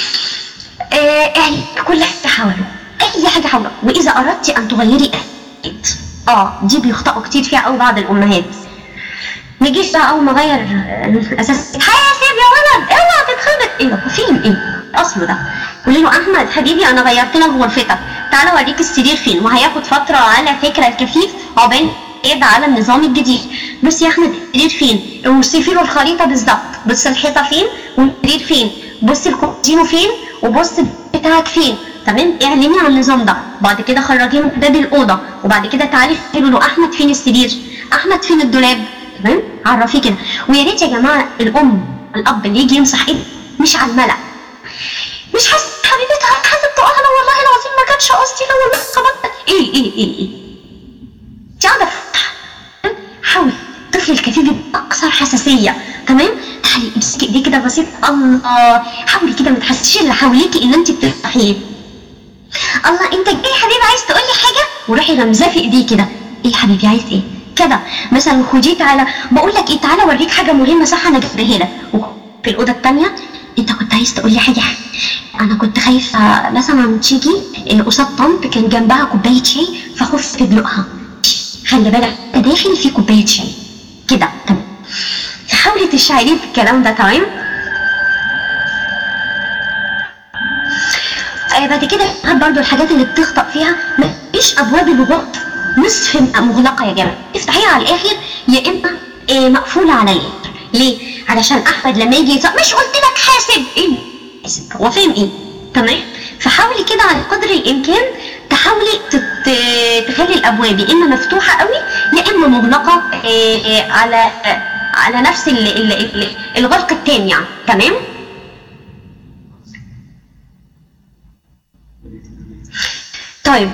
كل حاجه حوله، اي حاجه حوله. واذا اردتي ان تغيري دي بيخطئوا كتير فيها قوي بعض الامهات. نجيش بقى اول ما اغير اساس حاسب يا ولد اوعى تتخبط. ايه ده فين ايه اصله ده؟ قولي له احمد حبيبي انا غيرت لك غرفتك، تعالى اوريك السرير فين. وهياخد فتره على فكره الكفيف عقبال يبدا على النظام الجديد. بص يا احمد السرير فين، وصفي له الخريطه بالظبط، بص الحيطه فين والسرير فين، بص الكومودينو فين، وبص بتاعك فين. تمام. اعلمي عن النظام ده. بعد كده خرجيه من باب الاوضه، وبعد كده تعالي قولي له احمد فين السرير، احمد فين الدولاب. تمام. عرفيه كده. ويا ريت يا جماعه الام الاب اللي يجي يمسح ايده مش على الملأ، مش حاسه حبيبتها حاسه تقولها لا والله العظيم ما كانش قصدي لا والله خبطت ايه انت قاعده. حاولي الطفل الكفيف اكثر حساسيه. تمام. تعالي امسكي ايديه كده بسيط، الله حاولي كده ما تحسيش اللي حواليكي ان انت بتفتحيه. الله انت جاي يا حبيبي عايز تقول لي حاجه، وروحي لمزاه في ايديه كده. ايه يا حبيبي عايز ايه كده مثلا، خديه تعالى بقول لك ايه، تعالى اوريك حاجه مهمه صح انا جايبها لك. في الاوضه الثانيه انت كنت عايز تقول لي حاجه، انا كنت خايفه مثلا تيجي قصاد طنط كان جنبها كوبايه شاي فخفت تدلقها، خلي بالك داخل في كوبايه شاي كده. تمام. فحاولي تشعريه بالكلام ده. تمام. بعد كده برضو الحاجات اللي بتخطأ فيها، مفيش ابواب الغرف نصف مغلقه يا جماعه، افتحيها على الاخر يا اما مقفوله على الاخر. ليه؟ علشان احمد لما يجي مش قلت لك حاسب ايه؟ هو فاهم ايه؟ تمام. فحاولي كده على قدر الامكان تحاولي تخلي الابواب يا اما مفتوحه قوي يا اما مغلقه على نفس الغلق التام يعني. تمام. طيب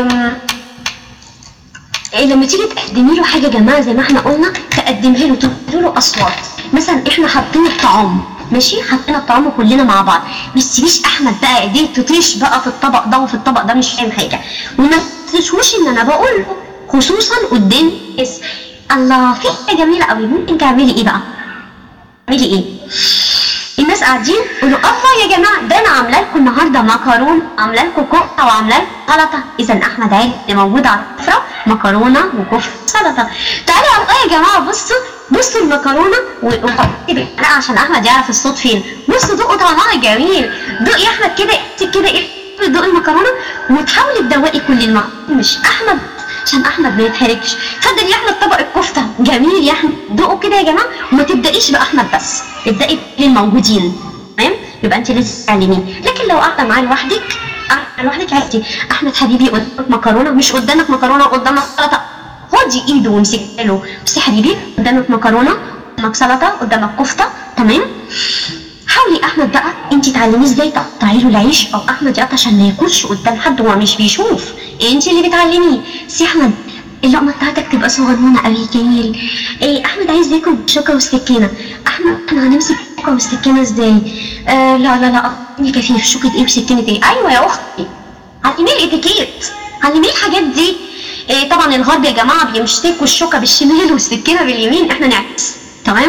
لما تيجي تقدمي له حاجه يا جماعه زي ما احنا قلنا، تقدمها له تقولي له اصوات. مثلا احنا حاطين الطعام، ماشي، حطينا الطعام كلنا مع بعض، ما تسيبيش احمد بقى ايديه تطيش بقى في الطبق ده وفي الطبق ده، مش فاهم حاجه. وما تنسوش ان انا بقول له خصوصا قدام الناس. الله، في حاجه جميله قوي، ممكن تعملي ايه بقى؟ تعملي ايه؟ الناس قاعدين يقولوا الله يا جماعه ده انا عامله لكم النهارده مكرونه، عامله لكم كفته وعامله لكم سلطه. اذا احمد عيد اللي موجود على السفره مكرونه وكفته سلطه. تعالوا الله يا جماعه بصوا المكرونه وحطي عشان احمد يعرف الصوت فين. بصوا دوقوا طعمها جميل، دوق يا احمد كده كده دوق المكرونه وتحاولي تدوقي كل المكرونه، مش احمد عشان احمد ما يتحركش. اتفضل يا احمد طبق الكفته جميل يا احمد، دوقوا كده يا جماعه وما تبدايش باحمد بس، ابدأي بالموجودين. تمام. يبقى انت لسه تعلميه. لكن لو قاعده معاه لوحدك عادي، احمد حبيبي قدامك مكرونه، مش قدامك مكرونه وقدامك سلطه، خدي ايده وامسكي له. بصي يا حبيبي قدامك مكرونه قدامك سلطه قدامك كفته. تمام. حاولي احمد بقى انت تعلميه ازاي تقطعي له العيش، او احمد يقطع عشان ما ياكلش قدام حد وهو مش بيشوف، انت اللي بتعلميه. سي احمد اللقمه بتاعتك تبقى صغنونه قوي جميل. احمد عايز ياكل بالشوكه والسكينه. احمد احنا هنمسك الشوكه والسكينه ازاي؟ لا قطعني كفيف، شوكه ايه بسكينه ايه؟ ايوه يا اختي، علميه الاتيكيت، علميه الحاجات دي. طبعا الغرب يا جماعه بيمسكوا الشوكه بالشمال والسكينه باليمين، احنا نعكس. تمام.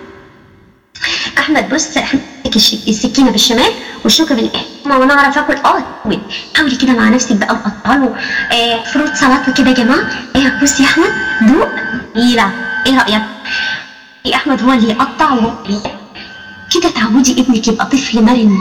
احمد بص، احنا السكينه بالشمال والشوكه باليمين، وانا اعرف اكل حاولي كده مع نفسك بقى مقطعه له فروت سلطه كده يا جماعه. بص يا احمد دوق جميله، ايه رايك؟ احمد هو اللي يقطع كده، تعودي ابنك يبقى طفل مرن.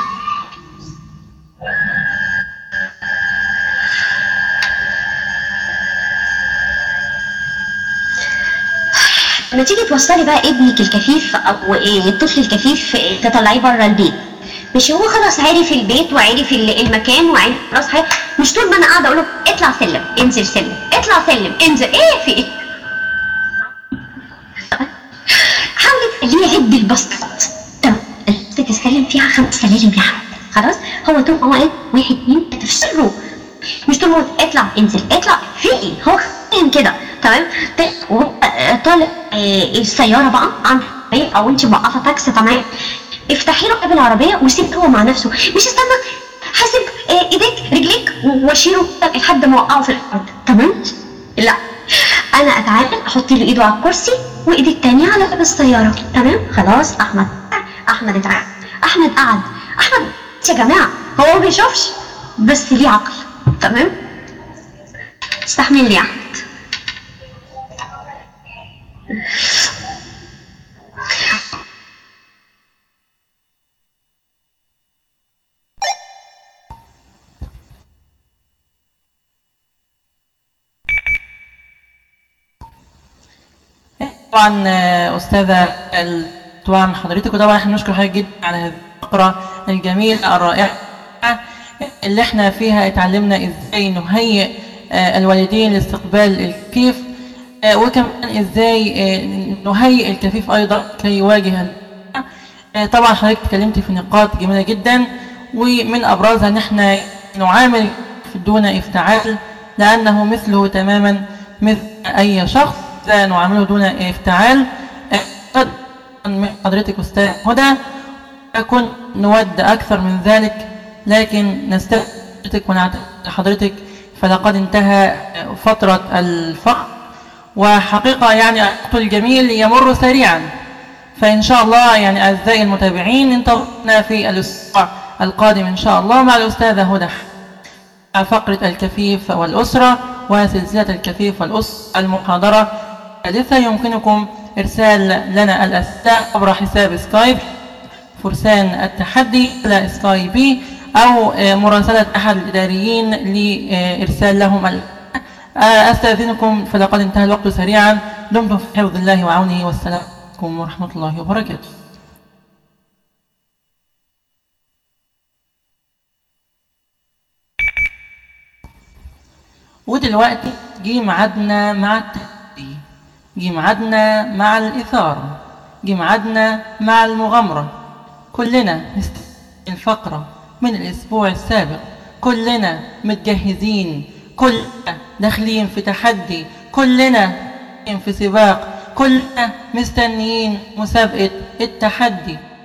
لما تيجي توصلي بقى ابنك الكفيف او الطفل الكفيف تطلعيه بره البيت، مش هو خلاص عارف البيت وعارف المكان وعارف خلاص مش طول ما انا قاعده اقول له اطلع سلم انزل سلم اطلع سلم انزل، ايه في ايه؟ حاولي تخليه يعد البسطات. تتسلم فيها 5 سلالم يا حبيبي، خلاص هو طول هو ايه 1 2 3 في سره، مش طول ما اطلع انزل اطلع في ايه، هو فاهم كده. تمام. وهو طالع السياره بقى عند او انت موقفه تاكسي، تمام، افتحي له باب العربيه وسيبه هو مع نفسه، مش استنى حاسب ايديك رجليك واشيله لحد ما اوقعه في الارض. تمام. لا، انا اتعامل احط له ايده على الكرسي وايدي التانيه على باب السياره. تمام. خلاص احمد اتعامل، احمد قعد، احمد يا جماعه هو ما بيشوفش بس ليه عقل. تمام. استحمل لي يا احمد. طبعا استاذه طبعا حضرتك، وطبعا احنا نشكر حضرتك جدا على هذه الفقره الجميله الرائعه اللي احنا فيها اتعلمنا ازاي نهيئ الوالدين لاستقبال الكفيف، وكمان ازاي نهيئ الكفيف ايضا كي يواجه. طبعا حضرتك اتكلمتي في نقاط جميله جدا، ومن ابرزها ان احنا نعامل دون افتعال، لانه مثله تماما مثل اي شخص نعامله دون افتعال. قد من حضرتك استاذ هدى كن نود اكثر من ذلك، لكن نستفتك ونعتذر لحضرتك، فلقد انتهى فترة الفقر، وحقيقة يعني الوقت الجميل يمر سريعا، فإن شاء الله يعني أعزائي المتابعين انتظرونا في الأسبوع القادم إن شاء الله مع الأستاذة هدى فقرة الكفيف والأسرة وسلسلة الكفيف والأسرة المحاضرة الثالثة. يمكنكم إرسال لنا الأسئلة عبر حساب سكايب فرسان التحدي على سكاي بي، أو مراسلة أحد الإداريين لإرسال لهم. أستأذنكم فلقد انتهى الوقت سريعا. دمتم في حفظ الله وعونه، والسلام عليكم ورحمة الله وبركاته. ودلوقتي جه ميعادنا مع التحدي، جه ميعادنا مع الإثارة، جه ميعادنا مع المغامرة. كلنا نستنى الفقرة من الأسبوع السابق، كلنا متجهزين، كلنا داخلين في تحدي، كلنا في سباق، كلنا مستنيين مسابقة التحدي.